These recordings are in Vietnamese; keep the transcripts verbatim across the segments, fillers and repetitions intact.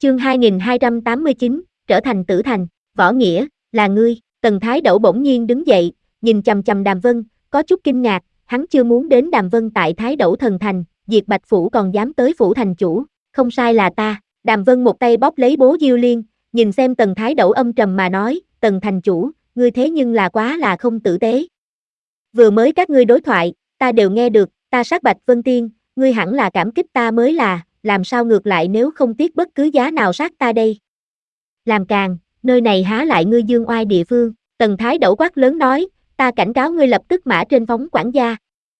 Chương hai nghìn hai trăm tám mươi chín, trở thành tử thành, Võ Nghĩa, là ngươi. Tần Thái Đẩu bỗng nhiên đứng dậy, nhìn chằm chằm Đàm Vân, có chút kinh ngạc, hắn chưa muốn đến Đàm Vân tại Thái Đẩu thần thành, diệt Bạch Phủ còn dám tới phủ thành chủ, không sai là ta. Đàm Vân một tay bóp lấy bố Diêu Liên, nhìn xem Tần Thái Đẩu âm trầm mà nói, Tần thành chủ, ngươi thế nhưng là quá là không tử tế. Vừa mới các ngươi đối thoại, ta đều nghe được, ta sát Bạch Vân Tiên, ngươi hẳn là cảm kích ta mới là, làm sao ngược lại nếu không tiếc bất cứ giá nào sát ta đây. Làm càn, nơi này há lại ngươi dương oai địa phương, Tần Thái Đẩu quát lớn nói, ta cảnh cáo ngươi lập tức mã trên phóng quản gia.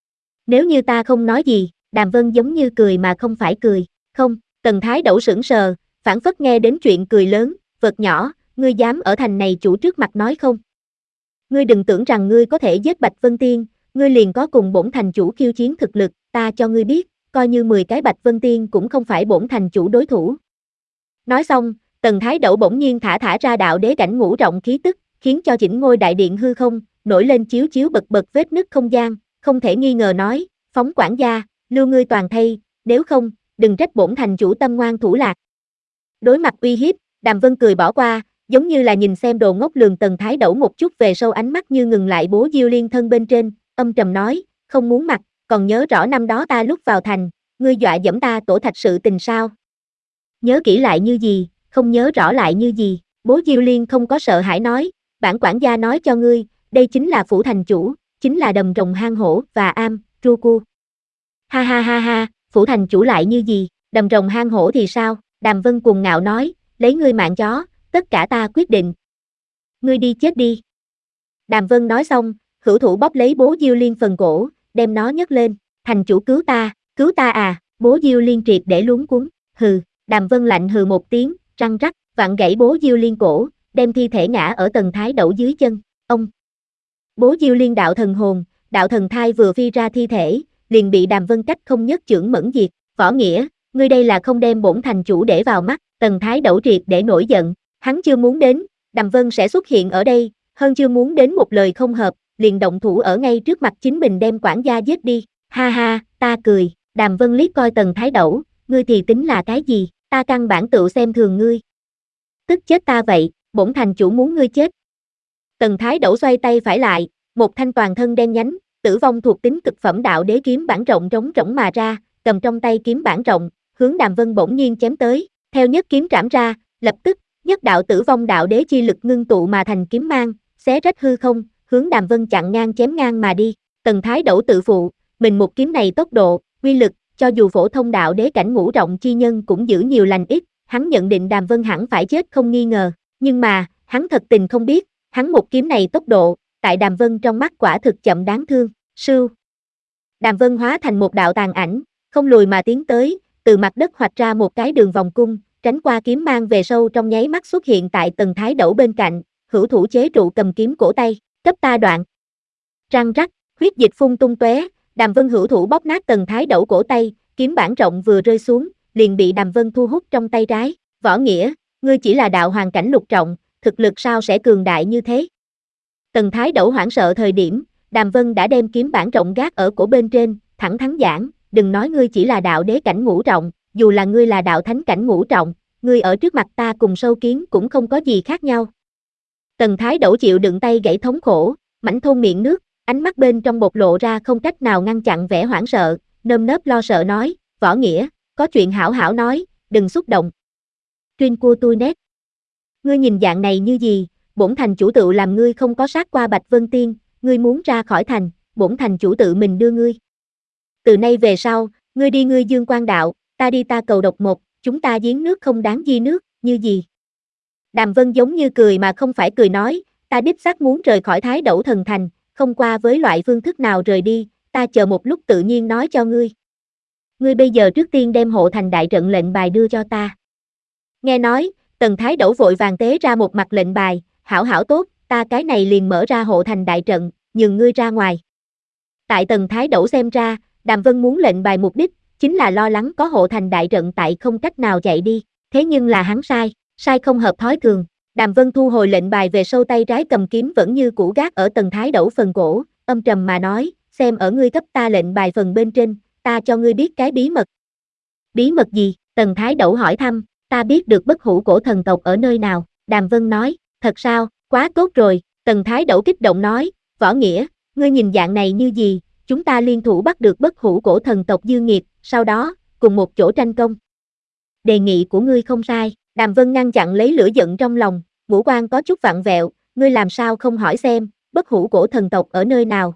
Nếu như ta không nói gì, Đàm Vân giống như cười mà không phải cười, không, Tần Thái Đẩu sững sờ, phảng phất nghe đến chuyện cười lớn, vật nhỏ, ngươi dám ở thành này chủ trước mặt nói không? Ngươi đừng tưởng rằng ngươi có thể giết Bạch Vân Tiên, ngươi liền có cùng bổn thành chủ khiêu chiến thực lực, ta cho ngươi biết, coi như mười cái Bạch Vân Tiên cũng không phải bổn thành chủ đối thủ. Nói xong, Tần Thái Đẩu bỗng nhiên thả thả ra đạo đế cảnh ngũ trọng khí tức, khiến cho chỉnh ngôi đại điện hư không, nổi lên chiếu chiếu bật bật vết nứt không gian, không thể nghi ngờ nói, phóng quản gia, lưu ngươi toàn thây, nếu không, đừng trách bổn thành chủ tâm ngoan thủ lạc. Đối mặt uy hiếp, Đàm Vân cười bỏ qua, giống như là nhìn xem đồ ngốc lường Tần Thái Đẩu một chút về sâu ánh mắt như ngừng lại bố Diêu Liên thân bên trên, âm trầm nói, không muốn mặt, còn nhớ rõ năm đó ta lúc vào thành, ngươi dọa dẫm ta tổ thạch sự tình sao? Nhớ kỹ lại như gì, không nhớ rõ lại như gì, bố Diêu Liên không có sợ hãi nói, bản quản gia nói cho ngươi, đây chính là phủ thành chủ, chính là đầm rồng hang hổ và am, tru cu. Ha ha ha ha, phủ thành chủ lại như gì, đầm rồng hang hổ thì sao? Đàm Vân cuồng ngạo nói, lấy ngươi mạng chó, tất cả ta quyết định. Ngươi đi chết đi. Đàm Vân nói xong, hữu thủ bóp lấy bố Diêu Liên phần cổ, đem nó nhấc lên, thành chủ cứu ta, cứu ta à, bố Diêu Liên triệt để luống cuống, hừ, Đàm Vân lạnh hừ một tiếng, răng rắc, vặn gãy bố Diêu Liên cổ, đem thi thể ngã ở Tần Thái Đẩu dưới chân, ông. Bố Diêu Liên đạo thần hồn, đạo thần thai vừa phi ra thi thể, liền bị Đàm Vân cách không nhất chưởng mẫn diệt, Võ Nghĩa, ngươi đây là không đem bổn thành chủ để vào mắt, Tần Thái Đẩu triệt để nổi giận, hắn chưa muốn đến, Đàm Vân sẽ xuất hiện ở đây, hơn chưa muốn đến một lời không hợp, liền động thủ ở ngay trước mặt chính mình đem quản gia giết đi, ha ha, ta cười, Đàm Vân liếc coi Tần Thái Đẩu, ngươi thì tính là cái gì, ta căn bản tự xem thường ngươi. Tức chết ta vậy, bổn thành chủ muốn ngươi chết. Tần Thái Đẩu xoay tay phải lại, một thanh toàn thân đen nhánh, tử vong thuộc tính cực phẩm đạo đế kiếm bản rộng trống rỗng mà ra, cầm trong tay kiếm bản rộng, hướng Đàm Vân bỗng nhiên chém tới, theo nhất kiếm trảm ra, lập tức, nhất đạo tử vong đạo đế chi lực ngưng tụ mà thành kiếm mang, xé rách hư không, hướng Đàm Vân chặn ngang chém ngang mà đi. Tần Thái Đẩu tự phụ, mình một kiếm này tốc độ, uy lực, cho dù phổ thông đạo đế cảnh ngũ trọng chi nhân cũng giữ nhiều lành ít, hắn nhận định Đàm Vân hẳn phải chết không nghi ngờ, nhưng mà, hắn thật tình không biết, hắn một kiếm này tốc độ, tại Đàm Vân trong mắt quả thực chậm đáng thương, sưu. Đàm Vân hóa thành một đạo tàn ảnh, không lùi mà tiến tới, từ mặt đất hoạch ra một cái đường vòng cung, tránh qua kiếm mang về sâu trong nháy mắt xuất hiện tại Tần Thái Đẩu bên cạnh, hữu thủ chế trụ cầm kiếm cổ tay, cấp ta đoạn. Răng rắc, huyết dịch phun tung tóe, Đàm Vân hữu thủ bóp nát Tần Thái Đẩu cổ tay, kiếm bản rộng vừa rơi xuống, liền bị Đàm Vân thu hút trong tay trái. Võ Nghĩa, ngươi chỉ là đạo hoàng cảnh lục trọng, thực lực sao sẽ cường đại như thế? Tần Thái Đẩu hoảng sợ thời điểm, Đàm Vân đã đem kiếm bản rộng gác ở cổ bên trên, thẳng thắn giảng, đừng nói ngươi chỉ là đạo đế cảnh ngũ trọng, dù là ngươi là đạo thánh cảnh ngũ trọng, ngươi ở trước mặt ta cùng sâu kiến cũng không có gì khác nhau. Tần Thái Đẩu chịu đựng tay gãy thống khổ, mảnh thôn miệng nước, ánh mắt bên trong bộc lộ ra không cách nào ngăn chặn vẻ hoảng sợ, nơm nớp lo sợ nói, Võ Nghĩa, có chuyện hảo hảo nói, đừng xúc động. Tuyên cua tui nét. Ngươi nhìn dạng này như gì, bổn thành chủ tự làm ngươi không có sát qua Bạch Vân Tiên, ngươi muốn ra khỏi thành, bổn thành chủ tự mình đưa ngươi. Từ nay về sau, ngươi đi ngươi dương quan đạo, ta đi ta cầu độc một, chúng ta giếng nước không đáng di nước, như gì? Đàm Vân giống như cười mà không phải cười nói, ta đích xác muốn rời khỏi Thái Đẩu thần thành, không qua với loại phương thức nào rời đi, ta chờ một lúc tự nhiên nói cho ngươi. Ngươi bây giờ trước tiên đem hộ thành đại trận lệnh bài đưa cho ta. Nghe nói, Tần Thái Đẩu vội vàng tế ra một mặt lệnh bài, hảo hảo tốt, ta cái này liền mở ra hộ thành đại trận, nhường ngươi ra ngoài. Tại Tần Thái Đẩu xem ra, Đàm Vân muốn lệnh bài mục đích, chính là lo lắng có hộ thành đại trận tại không cách nào chạy đi, thế nhưng là hắn sai, sai không hợp thói thường. Đàm Vân thu hồi lệnh bài về sâu tay trái cầm kiếm vẫn như cũ gác ở Tần Thái Đẩu phần cổ, âm trầm mà nói, xem ở ngươi cấp ta lệnh bài phần bên trên, ta cho ngươi biết cái bí mật. Bí mật gì? Tần Thái Đẩu hỏi thăm, ta ta biết được bất hủ cổ thần tộc ở nơi nào, Đàm Vân nói, thật sao, quá tốt rồi, Tần Thái Đẩu kích động nói, Võ Nghĩa, ngươi nhìn dạng này như gì, chúng ta liên thủ bắt được bất hủ cổ thần tộc Dư Nghiệt, sau đó, cùng một chỗ tranh công. Đề nghị của ngươi không sai, Đàm Vân ngăn chặn lấy lửa giận trong lòng, ngũ quan có chút vặn vẹo, ngươi làm sao không hỏi xem, bất hủ cổ thần tộc ở nơi nào?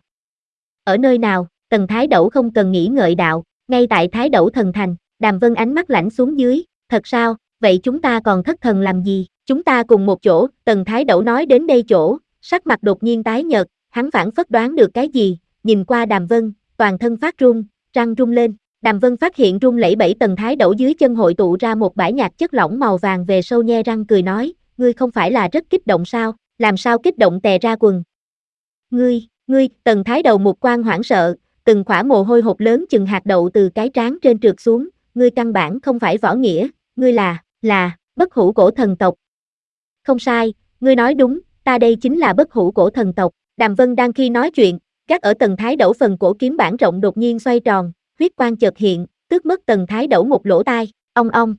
Ở nơi nào, Tần Thái Đẩu không cần nghĩ ngợi đạo, ngay tại Thái Đẩu thần thành, Đàm Vân ánh mắt lãnh xuống dưới, thật sao, vậy chúng ta còn thất thần làm gì, chúng ta cùng một chỗ, Tần Thái Đẩu nói đến đây chỗ, sắc mặt đột nhiên tái nhợt, hắn phảng phất đoán được cái gì, nhìn qua Đàm Vân, toàn thân phát run, răng rung lên, Đàm Vân phát hiện run lẩy bẩy Tần Thái Đẩu dưới chân hội tụ ra một bãi nhạt chất lỏng màu vàng về sâu nhe răng cười nói, ngươi không phải là rất kích động sao, làm sao kích động tè ra quần. Ngươi, ngươi, Tần Thái Đầu một quan hoảng sợ, từng khỏa mồ hôi hột lớn chừng hạt đậu từ cái trán trên trượt xuống, ngươi căn bản không phải Võ Nghĩa, ngươi là, là, bất hủ cổ thần tộc. Không sai, ngươi nói đúng, ta đây chính là bất hủ cổ thần tộc, Đàm Vân đang khi nói chuyện, gác ở Tần Thái Đẩu phần cổ kiếm bản rộng đột nhiên xoay tròn, huyết quang chợt hiện, tước mất Tần Thái Đẩu một lỗ tai, ong ong.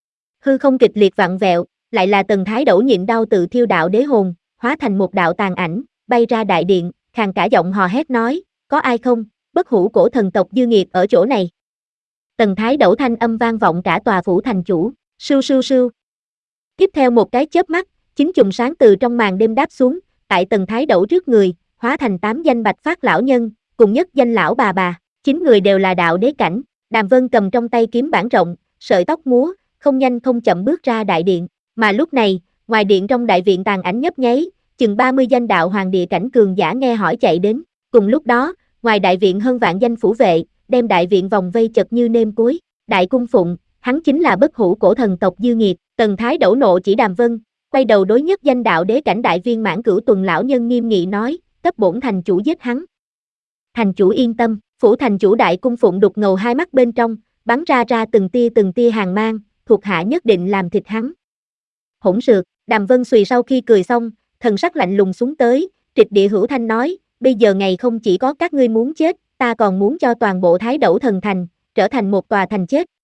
Hư không kịch liệt vặn vẹo, lại là Tần Thái Đẩu nhịn đau tự thiêu đạo đế hồn, hóa thành một đạo tàn ảnh, bay ra đại điện, khàn cả giọng hò hét nói, có ai không, bất hủ cổ thần tộc Dư Nghiệt ở chỗ này. Tần Thái Đẩu thanh âm vang vọng cả tòa phủ thành chủ, sưu sưu sưu. Tiếp theo một cái chớp mắt, chín chùm sáng từ trong màn đêm đáp xuống, tại Tần Thái Đẩu trước người, hóa thành tám danh bạch phát lão nhân, cùng nhất danh lão bà bà, chín người đều là đạo đế cảnh. Đàm Vân cầm trong tay kiếm bản rộng, sợi tóc múa, không nhanh không chậm bước ra đại điện, mà lúc này, ngoài điện trong đại viện tàn ảnh nhấp nháy, chừng ba mươi danh đạo hoàng địa cảnh cường giả nghe hỏi chạy đến, cùng lúc đó, ngoài đại viện hơn vạn danh phủ vệ, đem đại viện vòng vây chật như nêm cối, đại cung phụng, hắn chính là bất hủ cổ thần tộc Dư Nghiệt. Tần Thái Đẩu nộ chỉ Đàm Vân, quay đầu đối nhất danh đạo đế cảnh đại viên mãn cửu tuần lão nhân nghiêm nghị nói, cấp bổn thành chủ giết hắn. Thành chủ yên tâm, phủ thành chủ đại cung phụng đục ngầu hai mắt bên trong, bắn ra ra từng tia từng tia hàng mang, thuộc hạ nhất định làm thịt hắn. Hỗn xược, Đàm Vân xùy sau khi cười xong, thần sắc lạnh lùng xuống tới, trịch địa hữu thanh nói, bây giờ ngày không chỉ có các ngươi muốn chết, ta còn muốn cho toàn bộ Thái Đẩu thần thành, trở thành một tòa thành chết,